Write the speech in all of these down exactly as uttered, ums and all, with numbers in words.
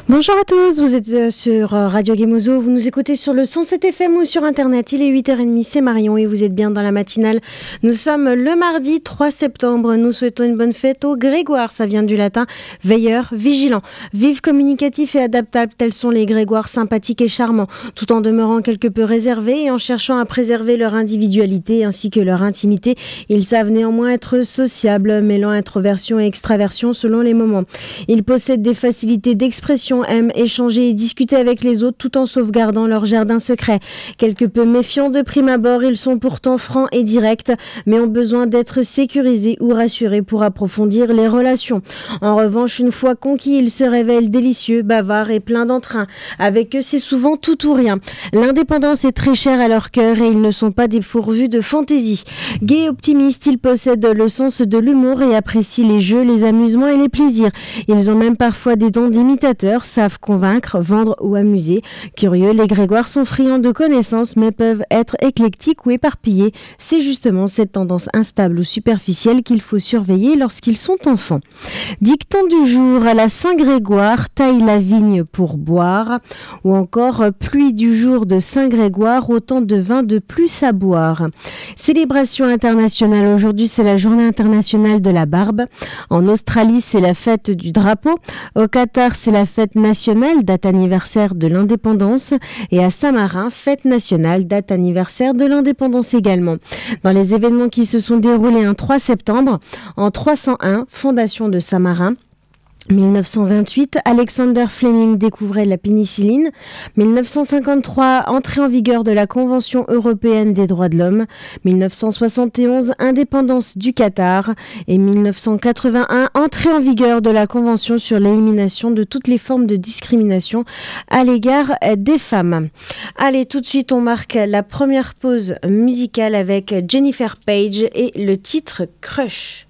Bonjour à tous, vous êtes sur Radio Gemozo, vous nous écoutez sur le cent sept F M ou sur internet, il est huit heures trente, c'est Marion et vous êtes bien dans la matinale. Nous sommes le mardi trois septembre, nous souhaitons une bonne fête aux Grégoire, ça vient du latin veilleur, vigilant. Vifs, communicatifs et adaptables, tels sont les Grégoire sympathiques et charmants, tout en demeurant quelque peu réservés et en cherchant à préserver leur individualité ainsi que leur intimité. Ils savent néanmoins être sociables, mêlant introversion et extraversion selon les moments. Ils possèdent des facilités d'expression, aiment échanger et discuter avec les autres tout en sauvegardant leur jardin secret. Quelque peu méfiants de prime abord, ils sont pourtant francs et directs, mais ont besoin d'être sécurisés ou rassurés pour approfondir les relations. En revanche, une fois conquis, ils se révèlent délicieux, bavards et pleins d'entrain. Avec eux, c'est souvent tout ou rien. L'indépendance est très chère à leur cœur et ils ne sont pas dépourvus de fantaisie. Gai et optimistes, ils possèdent le sens de l'humour et apprécient les jeux, les amusements et les plaisirs. Ils ont même parfois des dons d'imitateurs, savent convaincre, vendre ou amuser. Curieux, les Grégoire sont friands de connaissances mais peuvent être éclectiques ou éparpillés. C'est justement cette tendance instable ou superficielle qu'il faut surveiller lorsqu'ils sont enfants. Dicton du jour à la Saint-Grégoire, taille la vigne pour boire. Ou encore pluie du jour de Saint-Grégoire, autant de vin de plus à boire. Célébration internationale, aujourd'hui c'est la journée internationale de la barbe. En Australie c'est la fête du drapeau. Au Qatar c'est la fête nationale, date anniversaire de l'indépendance, et à Saint-Marin, fête nationale, date anniversaire de l'indépendance également. Dans les événements qui se sont déroulés un trois septembre, en trois cent un, fondation de Saint-Marin. mille neuf cent vingt-huit, Alexander Fleming découvrait la pénicilline. mille neuf cent cinquante-trois, entrée en vigueur de la Convention européenne des droits de l'homme. mille neuf cent soixante et onze, indépendance du Qatar. Et mille neuf cent quatre-vingt-un, entrée en vigueur de la Convention sur l'élimination de toutes les formes de discrimination à l'égard des femmes. Allez, tout de suite, on marque la première pause musicale avec Jennifer Page et le titre Crush.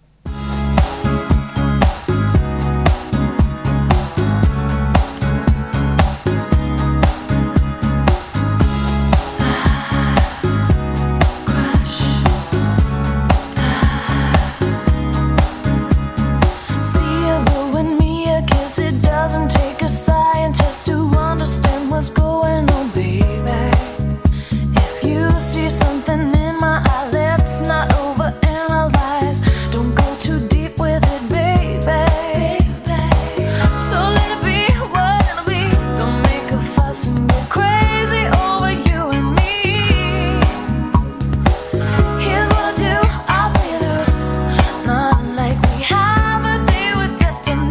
It doesn't take a scientist to understand what's going on, baby. If you see something in my eye, let's not overanalyze. Don't go too deep with it, baby. So let it be what it'll be. Don't make a fuss and get crazy over you and me. Here's what I do, I play loose. Not like we have a deal with destiny.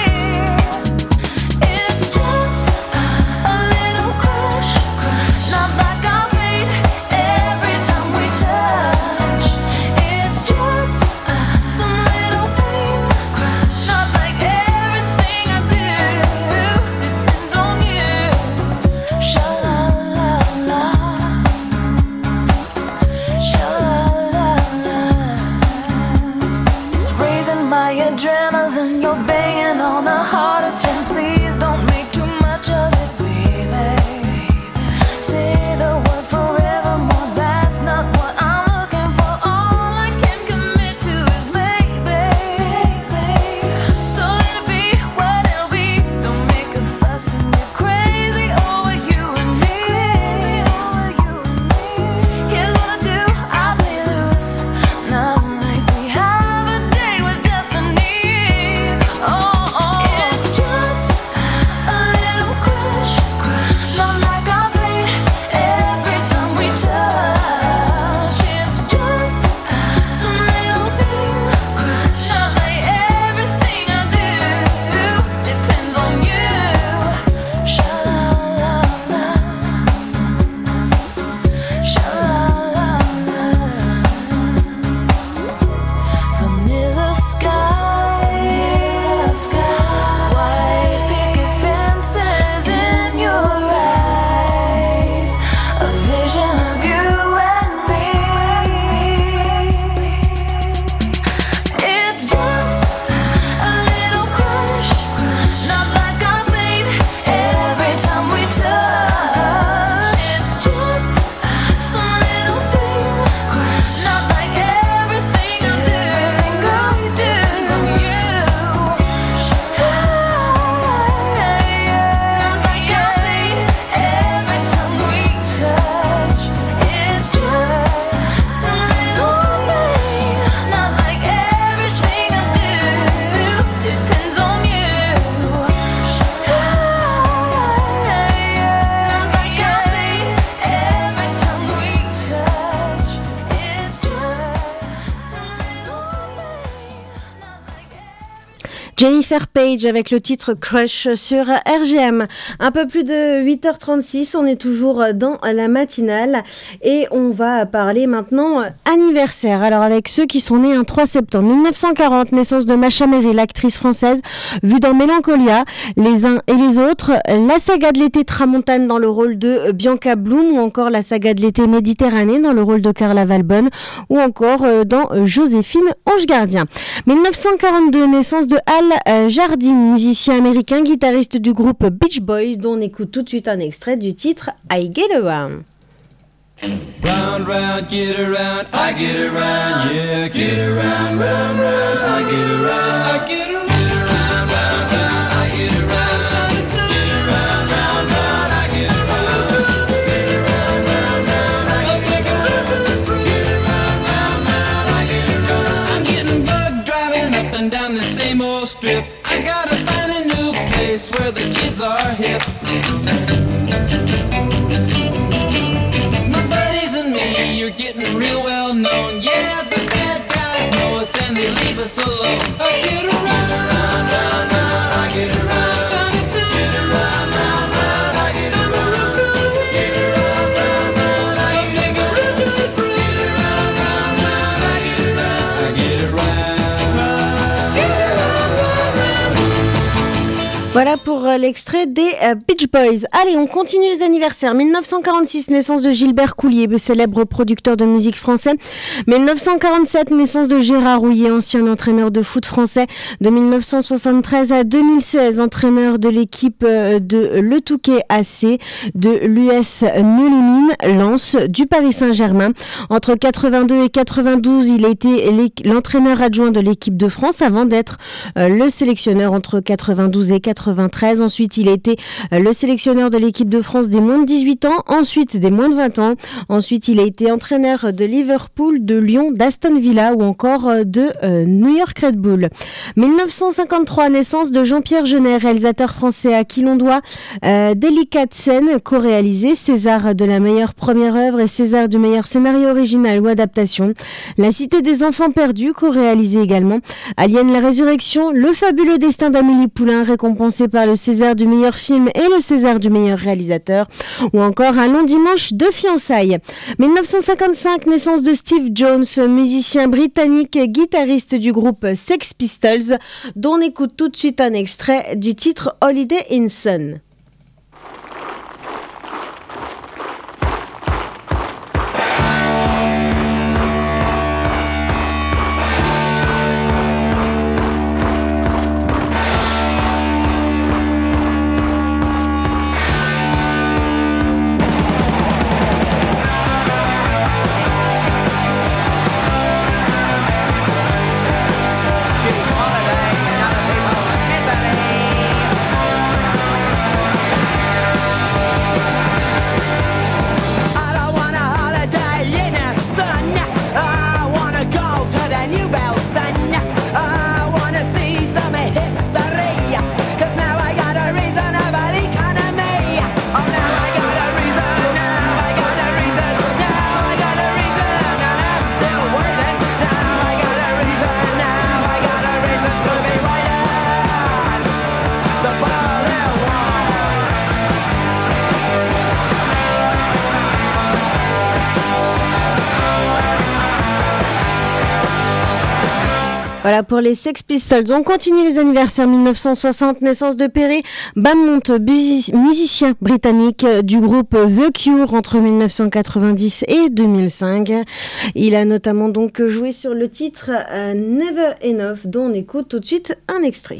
Adrenaline, you're banging on a heart of ten. Please don't make too much of it, baby. Say the word forevermore, that's not what I'm looking for. All I can commit to is maybe. So let it be what it'll be. Don't make a fuss and get crazy over you and me. Here's what I do, I play loose. Not like we have a date with destiny. Oh, oh. It's just Jennifer Page avec le titre Crush sur R G M. Un peu plus de huit heures trente-six, on est toujours dans la matinale et on va parler maintenant anniversaire. Alors avec ceux qui sont nés un trois septembre mille neuf cent quarante, naissance de Macha Merrill, l'actrice française vue dans Mélancolia, Les uns et les autres, la saga de l'été Tramontane dans le rôle de Bianca Bloom, ou encore la saga de l'été Méditerranée dans le rôle de Carla Valbonne, ou encore dans Joséphine Ange Gardien. mille neuf cent quarante-deux, naissance de Al Jardine, musicien américain, guitariste du groupe Beach Boys, dont on écoute tout de suite un extrait du titre I Get Around. Round, round, get around, I get around, yeah, get around, round, round, I get around, I get around, round, round, round, I get around, get around, round, round, I get around, get around, round, round, I get around, get around, round, round, I get around. I'm getting bugged driving up and down the same old strip. I gotta find a new place where the kids are hip. You're getting real well known. Yeah, the bad guys know us and they leave us alone. I get around, round, round, round, I get around, get around, round, round, I get around, get around, round, round, I get around, get around, round, round, I get around, I get around, get around, round, round. Voilà pour l'extrait des euh, Beach Boys. Allez, on continue les anniversaires. mille neuf cent quarante-six, naissance de Gilbert Coulier, célèbre producteur de musique français. mille neuf cent quarante-sept, naissance de Gérard Rouillet, ancien entraîneur de foot français. De mille neuf cent soixante-treize à deux mille seize, entraîneur de l'équipe de Le Touquet A C, de l'U S Neuilly Lens, du Paris Saint-Germain. Entre quatre-vingt-deux et quatre-vingt-douze, il a été l'entraîneur adjoint de l'équipe de France avant d'être le sélectionneur entre quatre-vingt-douze et quatre-vingt-treize. Ensuite, il a été le sélectionneur de l'équipe de France des moins de dix-huit ans, ensuite des moins de vingt ans. Ensuite, il a été entraîneur de Liverpool, de Lyon, d'Aston Villa ou encore de euh, New York Red Bull. mille neuf cent cinquante-trois, naissance de Jean-Pierre Jeunet, réalisateur français à qui l'on doit euh, Délicate Scène, co-réalisé, César de la meilleure première œuvre et César du meilleur scénario original ou adaptation. La Cité des enfants perdus, co-réalisé également. Alien la résurrection, Le fabuleux destin d'Amélie Poulain, récompensé par le César du meilleur film et le César du meilleur réalisateur, ou encore Un long dimanche de fiançailles. mille neuf cent cinquante-cinq, naissance de Steve Jones, musicien britannique, guitariste du groupe Sex Pistols, dont on écoute tout de suite un extrait du titre Holiday in Sun. Voilà pour les Sex Pistols. On continue les anniversaires. mille neuf cent soixante, naissance de Perry Beaumont, musicien britannique du groupe The Cure entre mille neuf cent quatre-vingt-dix et deux mille cinq. Il a notamment donc joué sur le titre euh, Never Enough, dont on écoute tout de suite un extrait.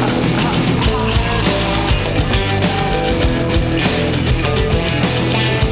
We'll be right back.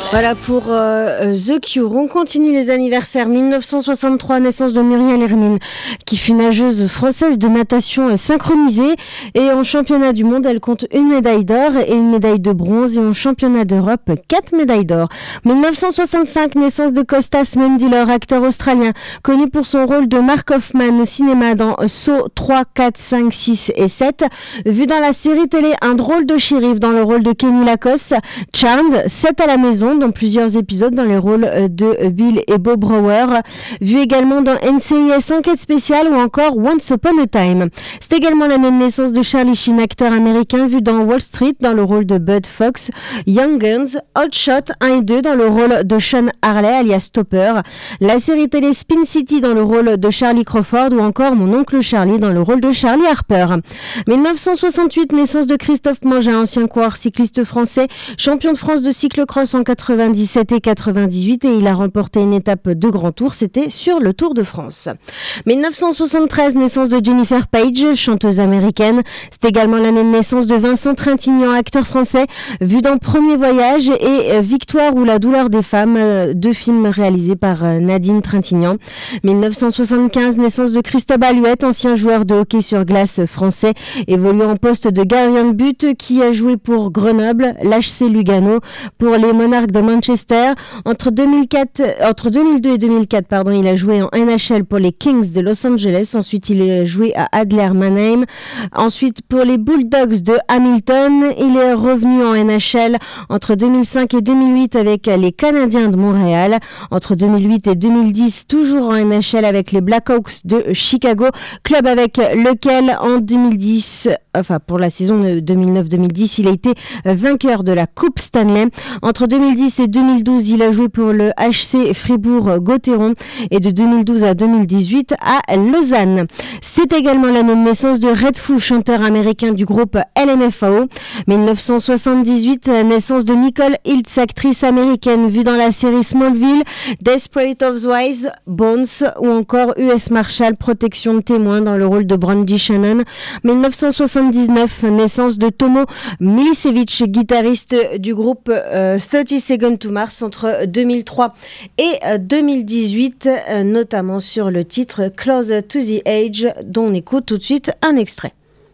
Voilà pour euh, The Cure. On continue les anniversaires. dix-neuf cent soixante-trois, naissance de Muriel Hermine, qui fut nageuse française de natation synchronisée. Et en championnat du monde, elle compte une médaille d'or et une médaille de bronze. Et en championnat d'Europe, quatre médailles d'or. dix-neuf cent soixante-cinq, naissance de Costas Mandylor, acteur australien, connu pour son rôle de Mark Hoffman au cinéma dans Saw trois, quatre, cinq, six et sept. Vu dans la série télé Un drôle de shérif dans le rôle de Kenny Lacoste. Charmed, sept à la maison, dans plusieurs épisodes dans les rôles de Bill et Bob Brower. Vu également dans N C I S Enquête spéciale ou encore Once Upon a Time. C'est également la même naissance de Charlie Sheen, acteur américain, vu dans Wall Street dans le rôle de Bud Fox, Young Guns, Hot Shot un et deux dans le rôle de Sean Harley alias Topper, la série télé Spin City dans le rôle de Charlie Crawford ou encore Mon oncle Charlie dans le rôle de Charlie Harper. dix-neuf cent soixante-huit, naissance de Christophe Mangin, ancien coureur cycliste français, champion de France de cyclocross en quatre-vingt-dix-sept et quatre-vingt-dix-huit, et il a remporté une étape de grand tour, c'était sur le Tour de France. dix-neuf cent soixante-treize, naissance de Jennifer Page, chanteuse américaine. C'est également l'année de naissance de Vincent Trintignant, acteur français, vu dans Premier Voyage et Victoire ou La douleur des femmes, deux films réalisés par Nadine Trintignant. dix-neuf cent soixante-quinze, naissance de Christophe Alouette, ancien joueur de hockey sur glace français, évoluant en poste de gardien de but, qui a joué pour Grenoble, l'H C Lugano, pour les Monarchs de Manchester. Entre deux mille quatre, entre deux mille deux et deux mille quatre, pardon, il a joué en N H L pour les Kings de Los Angeles. Ensuite, il a joué à Adler Mannheim. Ensuite, pour les Bulldogs de Hamilton, il est revenu en N H L entre deux mille cinq et deux mille huit avec les Canadiens de Montréal. Entre deux mille huit et deux mille dix, toujours en N H L avec les Blackhawks de Chicago, club avec lequel en deux mille dix, enfin pour la saison de deux mille neuf deux mille dix, il a été vainqueur de la Coupe Stanley. Entre deux mille dix et deux mille douze, il a joué pour le H C Fribourg-Gotteron et de deux mille douze à deux mille dix-huit à Lausanne. C'est également l'année de naissance de Red Foo, chanteur américain du groupe L M F A O. dix-neuf cent soixante-dix-huit, naissance de Nicole Hiltz, actrice américaine vue dans la série Smallville, Desperate Housewives, Bones ou encore U S Marshal, protection de témoins dans le rôle de Brandy Shannon. dix-neuf cent soixante-dix-neuf, naissance de Tomo Milicevic, guitariste du groupe euh, thirty Seconds to Mars entre deux mille trois et euh, deux mille dix-huit, euh, notamment sur le titre Closer to the Edge, dont on écoute tout de suite un extrait.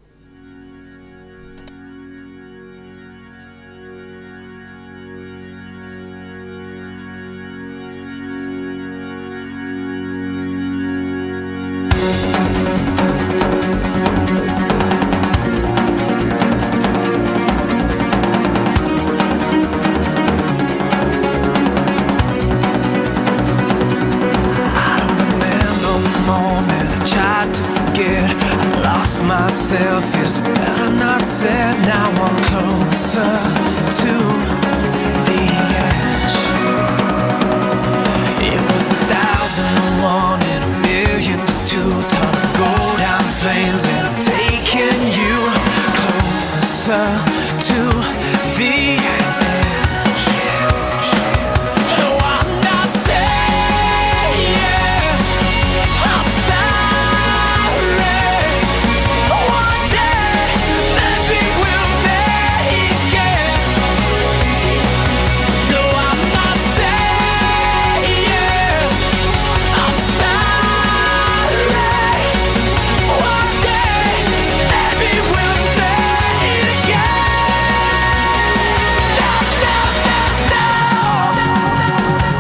Myself is better not said. Now I'm closer to the edge. It was a thousand to one and a million to two. Time to go down in flames and I'm taking you closer to the edge. No, I'm not saying I'm sorry. One day, maybe we'll make it. No, I'm not saying I'm sorry. One day, maybe we'll make it again. No, no, no, no.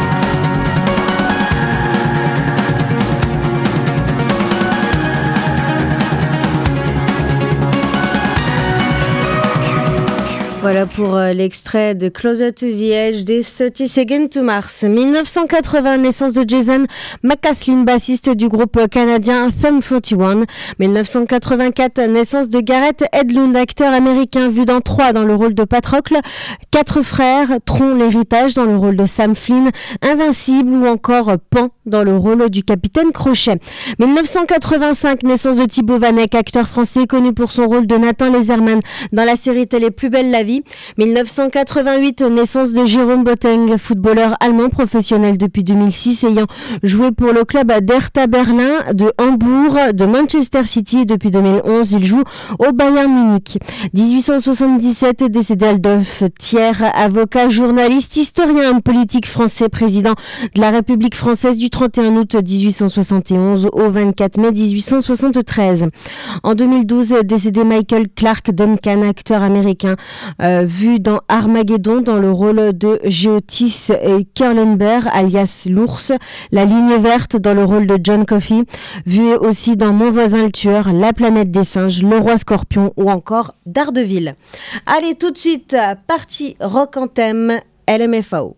Voilà pour euh, l'extrait de Closer to the Edge des thirty Seconds to Mars. dix-neuf cent quatre-vingts, naissance de Jason McCaslin, bassiste du groupe canadien Sum forty-one. dix-neuf cent quatre-vingt-quatre, naissance de Gareth Edlund, acteur américain vu dans trois dans le rôle de Patrocle, Quatre frères, Tron l'héritage dans le rôle de Sam Flynn, Invincible ou encore Pan dans le rôle du capitaine Crochet. dix-neuf cent quatre-vingt-cinq, naissance de Thibaut Vanek, acteur français connu pour son rôle de Nathan Laserman dans la série télé Plus belle la vie. Italie. dix-neuf cent quatre-vingt-huit, naissance de Jérôme Boateng, footballeur allemand professionnel depuis deux mille six, ayant joué pour le club d'Hertha Berlin, de Hambourg, de Manchester City et depuis deux mille onze, il joue au Bayern Munich. dix-huit cent soixante-dix-sept, décédé Adolphe Thiers, avocat, journaliste, historien politique français, président de la République française du trente et un août dix-huit cent soixante et onze au vingt-quatre mai dix-huit cent soixante-treize. En deux mille douze, décédé Michael Clark Duncan, acteur américain, euh, vu dans Armageddon dans le rôle de Geotis Kurlenberg, alias l'ours, La ligne verte dans le rôle de John Coffey, vu aussi dans Mon voisin le tueur, La planète des singes, Le roi scorpion ou encore Daredevil. Allez, tout de suite, partie rock en thème, L M F A O.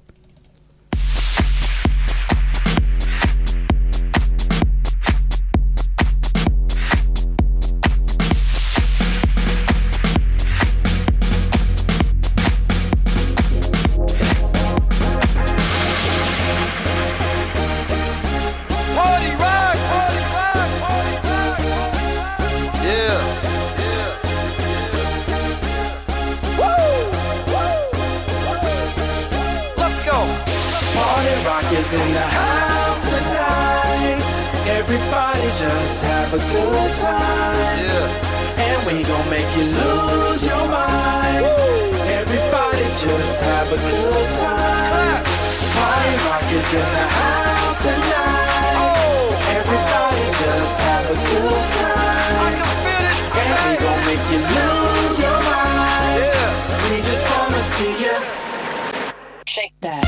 Is in the house tonight. Everybody just have a good time. Yeah. And we gon' make you lose your mind. Woo. Everybody just have a good time. Party rock is in the house tonight. Oh. Everybody just have a good time. I can feel it. And we gon' make you lose your mind. Yeah. We just wanna see you shake that.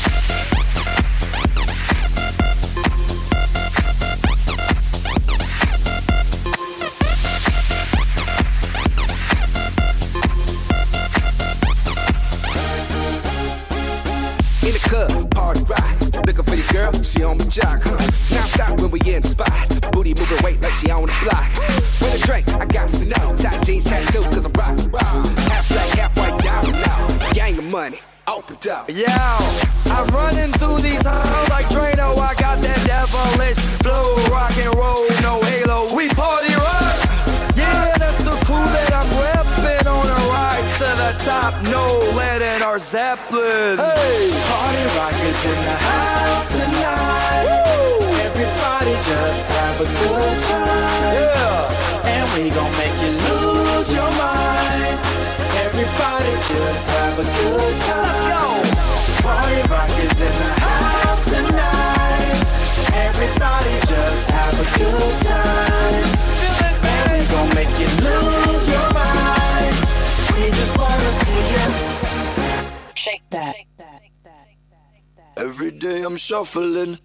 In the club, party rock. Looking for the girl, she on my jock, huh? Now stop when we in the spot. Booty moving weight like she on the block. With a drink, I got to know. Top jeans tattoo, cause I'm rock, rock. Half black, half white, down now. Gang of money, opened up. Yo, I'm running through these halls like Drano. I got that devilish flow. Rock and roll, no halo. We party rock. Yeah, that's the crew that I'm repping on a rise to the top. No lead in our Zeppelin. Hey, party rock is in the house tonight. Woo! Everybody just have a good time. Yeah, and we gon' make you lose your mind. Everybody just have a good time. Let's go. Party rock is in the house tonight. Everybody just have a good time. And we gon' make you lose your mind. We just wanna see you shake that. Every day I'm shuffling.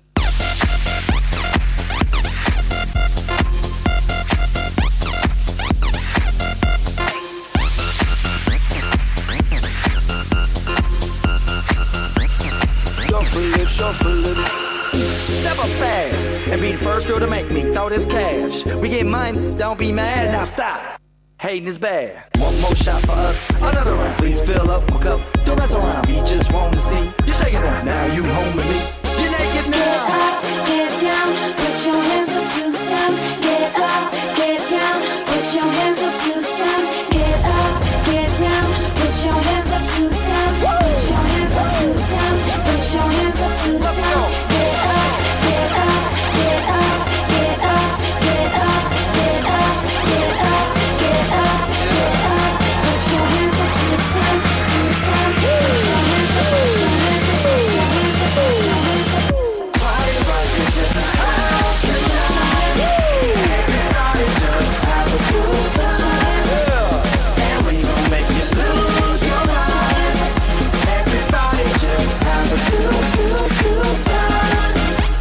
Shuffling, shuffling. Step up fast and be the first girl to make me throw this cash. We get mine, don't be mad, now stop. Hating is bad. One more shot for us, another round. Please fill up my cup, don't mess around. We just want to see you shaking it. Now you home with me. You're naked now. Get up, get down, put your hands up to the sun. Get up, get down, put your hands up to the sun. Get up, get down, put your hands up to the sun. Put your hands up to the sun. Put your hands up to the sun. Get up, get up, get up, get up, get up, get up, get up, get up, get up. Put your hands up to the sun, to the sun. Put your hands up, put your hands up, put your hands up, put your hands up. Party rock is in the house tonight. Everybody just have a good time. Yeah. And we gon' make you lose your mind. Everybody just have a good, good, good time.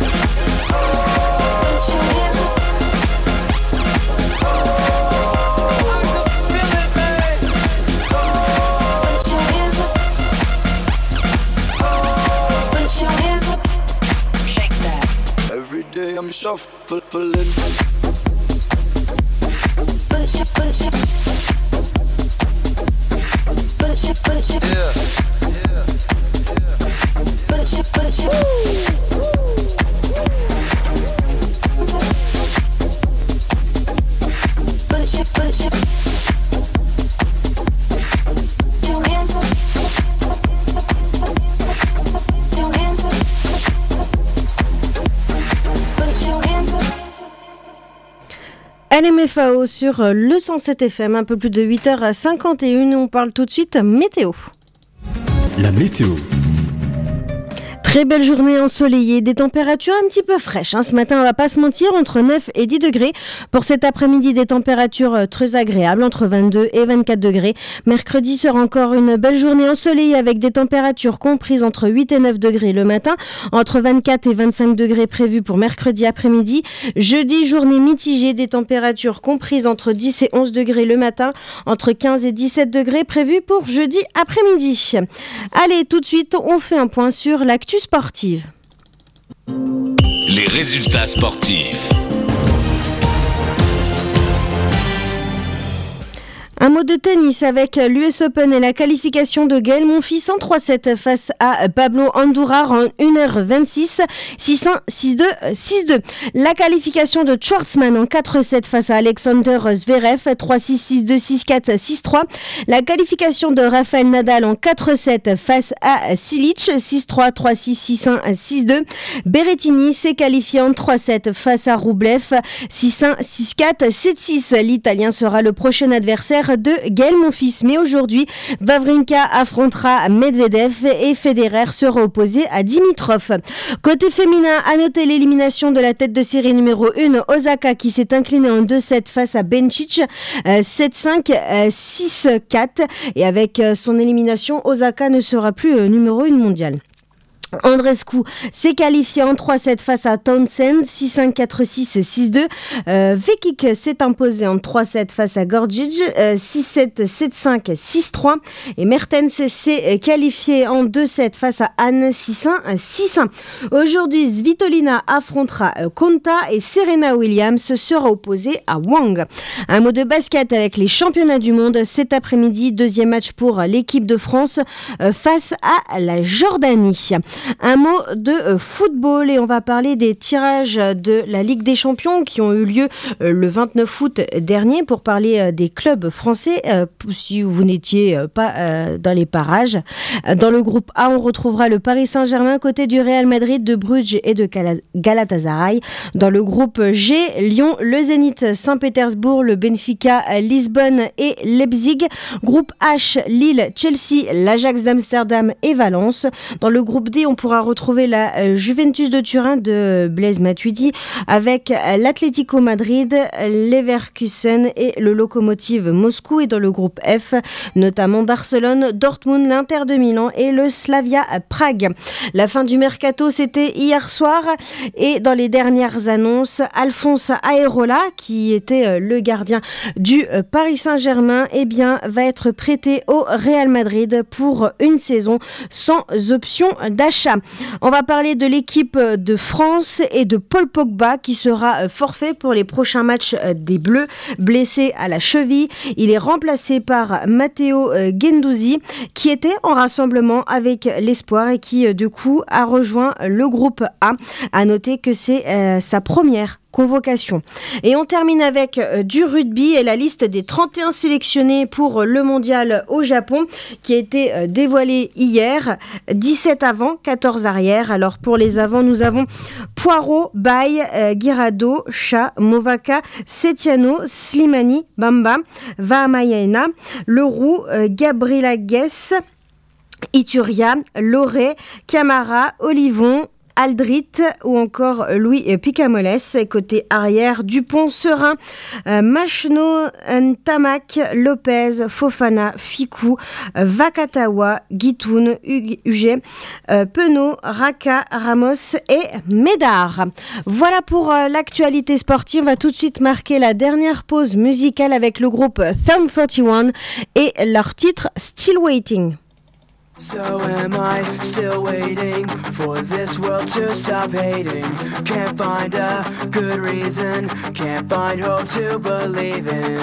Put your hands up. I can feel it, man. Put your hands up. Put your hands up. Shake that. Every day I'm shuffling. Put your, put your, put your, put your, Yeah. put your, put your. Put your, put your. Put your hands L M F A O sur le cent sept F M, un peu plus de huit heures cinquante et une. On parle tout de suite météo. La météo. Très belle journée ensoleillée, des températures un petit peu fraîches. Hein. Ce matin, on va pas se mentir, entre neuf et dix degrés. Pour cet après-midi, des températures très agréables, entre vingt-deux et vingt-quatre degrés. Mercredi sera encore une belle journée ensoleillée avec des températures comprises entre huit et neuf degrés le matin, entre vingt-quatre et vingt-cinq degrés prévus pour mercredi après-midi. Jeudi, journée mitigée, des températures comprises entre dix et onze degrés le matin, entre quinze et dix-sept degrés prévus pour jeudi après-midi. Allez, tout de suite, on fait un point sur l'actu sportive. Les résultats sportifs. Un mot de tennis avec l'U S Open et la qualification de Gaël Monfils en trois sept face à Pablo Andujar en une heure vingt-six, six un, six deux, six deux. La qualification de Schwartzmann en quatre sept face à Alexander Zverev, trois six, six deux, six quatre, six trois. La qualification de Rafael Nadal en quatre sept face à Cilic, six trois, trois six, six un, six deux. Berrettini s'est qualifié en trois sept face à Rublev, six un, six quatre, sept six. L'Italien sera le prochain adversaire de Gaël Monfils. Mais aujourd'hui, Wawrinka affrontera Medvedev et Federer sera opposé à Dimitrov. Côté féminin, à noter l'élimination de la tête de série numéro un, Osaka, qui s'est inclinée en deux sept face à Bencic, euh, sept cinq, euh, six quatre. Et avec euh, son élimination, Osaka ne sera plus euh, numéro un mondial. Andreescu s'est qualifié en trois sept face à Townsend, six cinq, quatre six, six deux. Euh, Vekic s'est imposé en trois sept face à Gorgic, euh, six sept, sept cinq, six trois. Et Mertens s'est qualifié en deux sept face à Anne, six un, six un. Aujourd'hui, Svitolina affrontera Konta et Serena Williams sera opposée à Wang. Un mot de basket avec les championnats du monde cet après-midi. Deuxième match pour l'équipe de France euh, face à la Jordanie. Un mot de euh, football et on va parler des tirages de la Ligue des Champions qui ont eu lieu euh, le vingt-neuf août dernier. Pour parler euh, des clubs français, euh, si vous n'étiez euh, pas euh, dans les parages. Euh, dans le groupe A, on retrouvera le Paris Saint-Germain côté du Real Madrid, de Bruges et de Gala- Galatasaray. Dans le groupe G, Lyon, le Zénith Saint-Pétersbourg, le Benfica Lisbonne et Leipzig. Groupe H, Lille, Chelsea, l'Ajax d'Amsterdam et Valence. Dans le groupe D, on pourra retrouver la euh, Juventus de Turin de Blaise Matuidi avec euh, l'Atlético Madrid, Leverkusen et le Lokomotiv Moscou. Et dans le groupe F, notamment Barcelone, Dortmund, l'Inter de Milan et le Slavia Prague. La fin du mercato, c'était hier soir. Et dans les dernières annonces, Alphonse Areola, qui était euh, le gardien du euh, Paris Saint-Germain, eh bien, va être prêté au Real Madrid pour une saison sans option d'achat. On va parler de l'équipe de France et de Paul Pogba qui sera forfait pour les prochains matchs des Bleus, blessé à la cheville. Il est remplacé par Matteo Guendouzi qui était en rassemblement avec l'Espoir et qui du coup a rejoint le groupe A. À noter que c'est euh, sa première convocation. Et on termine avec euh, du rugby et la liste des trente et un sélectionnés pour le mondial au Japon qui a été euh, dévoilée hier. dix-sept avant, quatorze arrière. Alors pour les avants, nous avons Poirot, Baye, euh, Guirado, Cha, Movaka, Setiano, Slimani, Bamba, Vahamayaena, Leroux, euh, Gabriela Guess, Ituria, Loré, Camara, Olivon, Aldrit ou encore Louis Picamoles. Côté arrière, Dupont, Serin, euh, Machno, Ntamak, Lopez, Fofana, Fikou, euh, Vakatawa, Guitoun, Huget, euh, Penaud, Raka, Ramos et Médard. Voilà pour euh, l'actualité sportive. On va tout de suite marquer la dernière pause musicale avec le groupe Thumb quarante et un et leur titre Still Waiting. So am I still waiting for this world to stop hating? Can't find a good reason, can't find hope to believe in.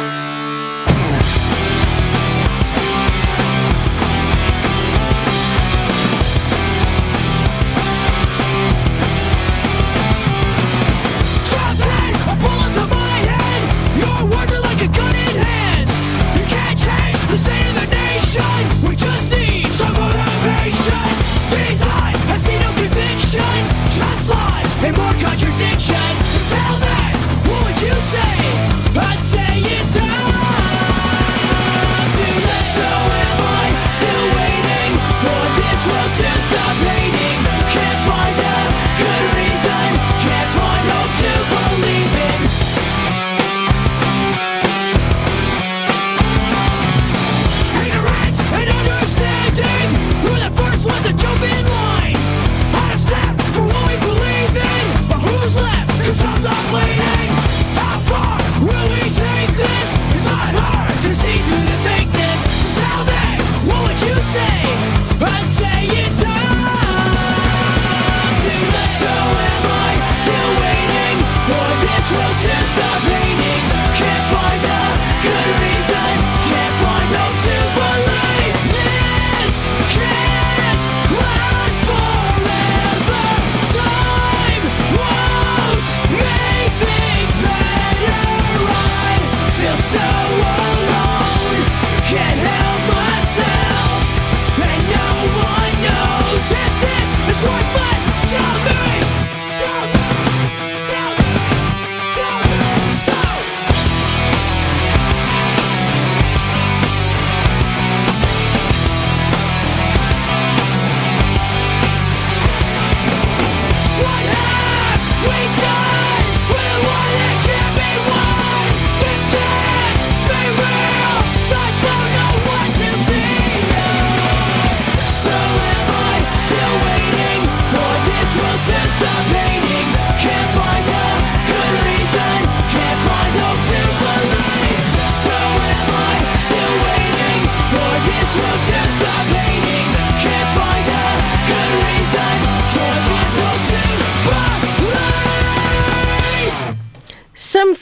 And more contradiction. So tell me, what would you say? I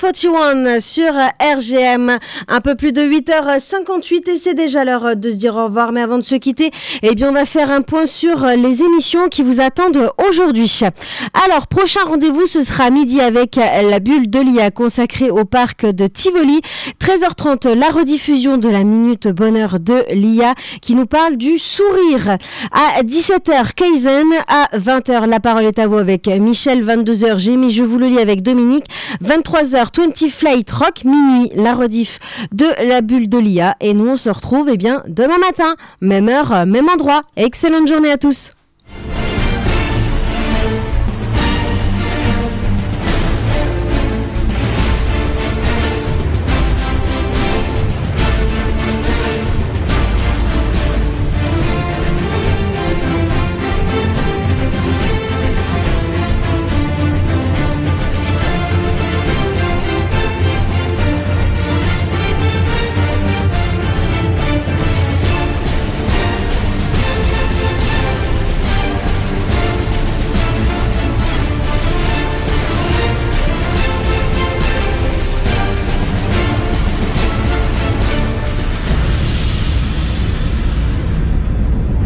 quarante et un sur R G M. Un peu plus de huit heures cinquante-huit et c'est déjà l'heure de se dire au revoir. Mais avant de se quitter, eh bien, on va faire un point sur les émissions qui vous attendent aujourd'hui. Alors, prochain rendez-vous, ce sera à midi avec la bulle de l'I A consacrée au parc de Tivoli. treize heures trente, la rediffusion de la Minute Bonheur de l'I A qui nous parle du sourire. À dix-sept heures, Kaizen. À vingt heures, la parole est à vous avec Michel. vingt-deux heures, J'ai mis, je vous le lis avec Dominique. vingt-trois heures, vingt Flight Rock. Minuit, la rediff de la bulle de l'I A. Et nous, on se retrouve eh bien, demain matin. Même heure, même endroit. Excellente journée à tous.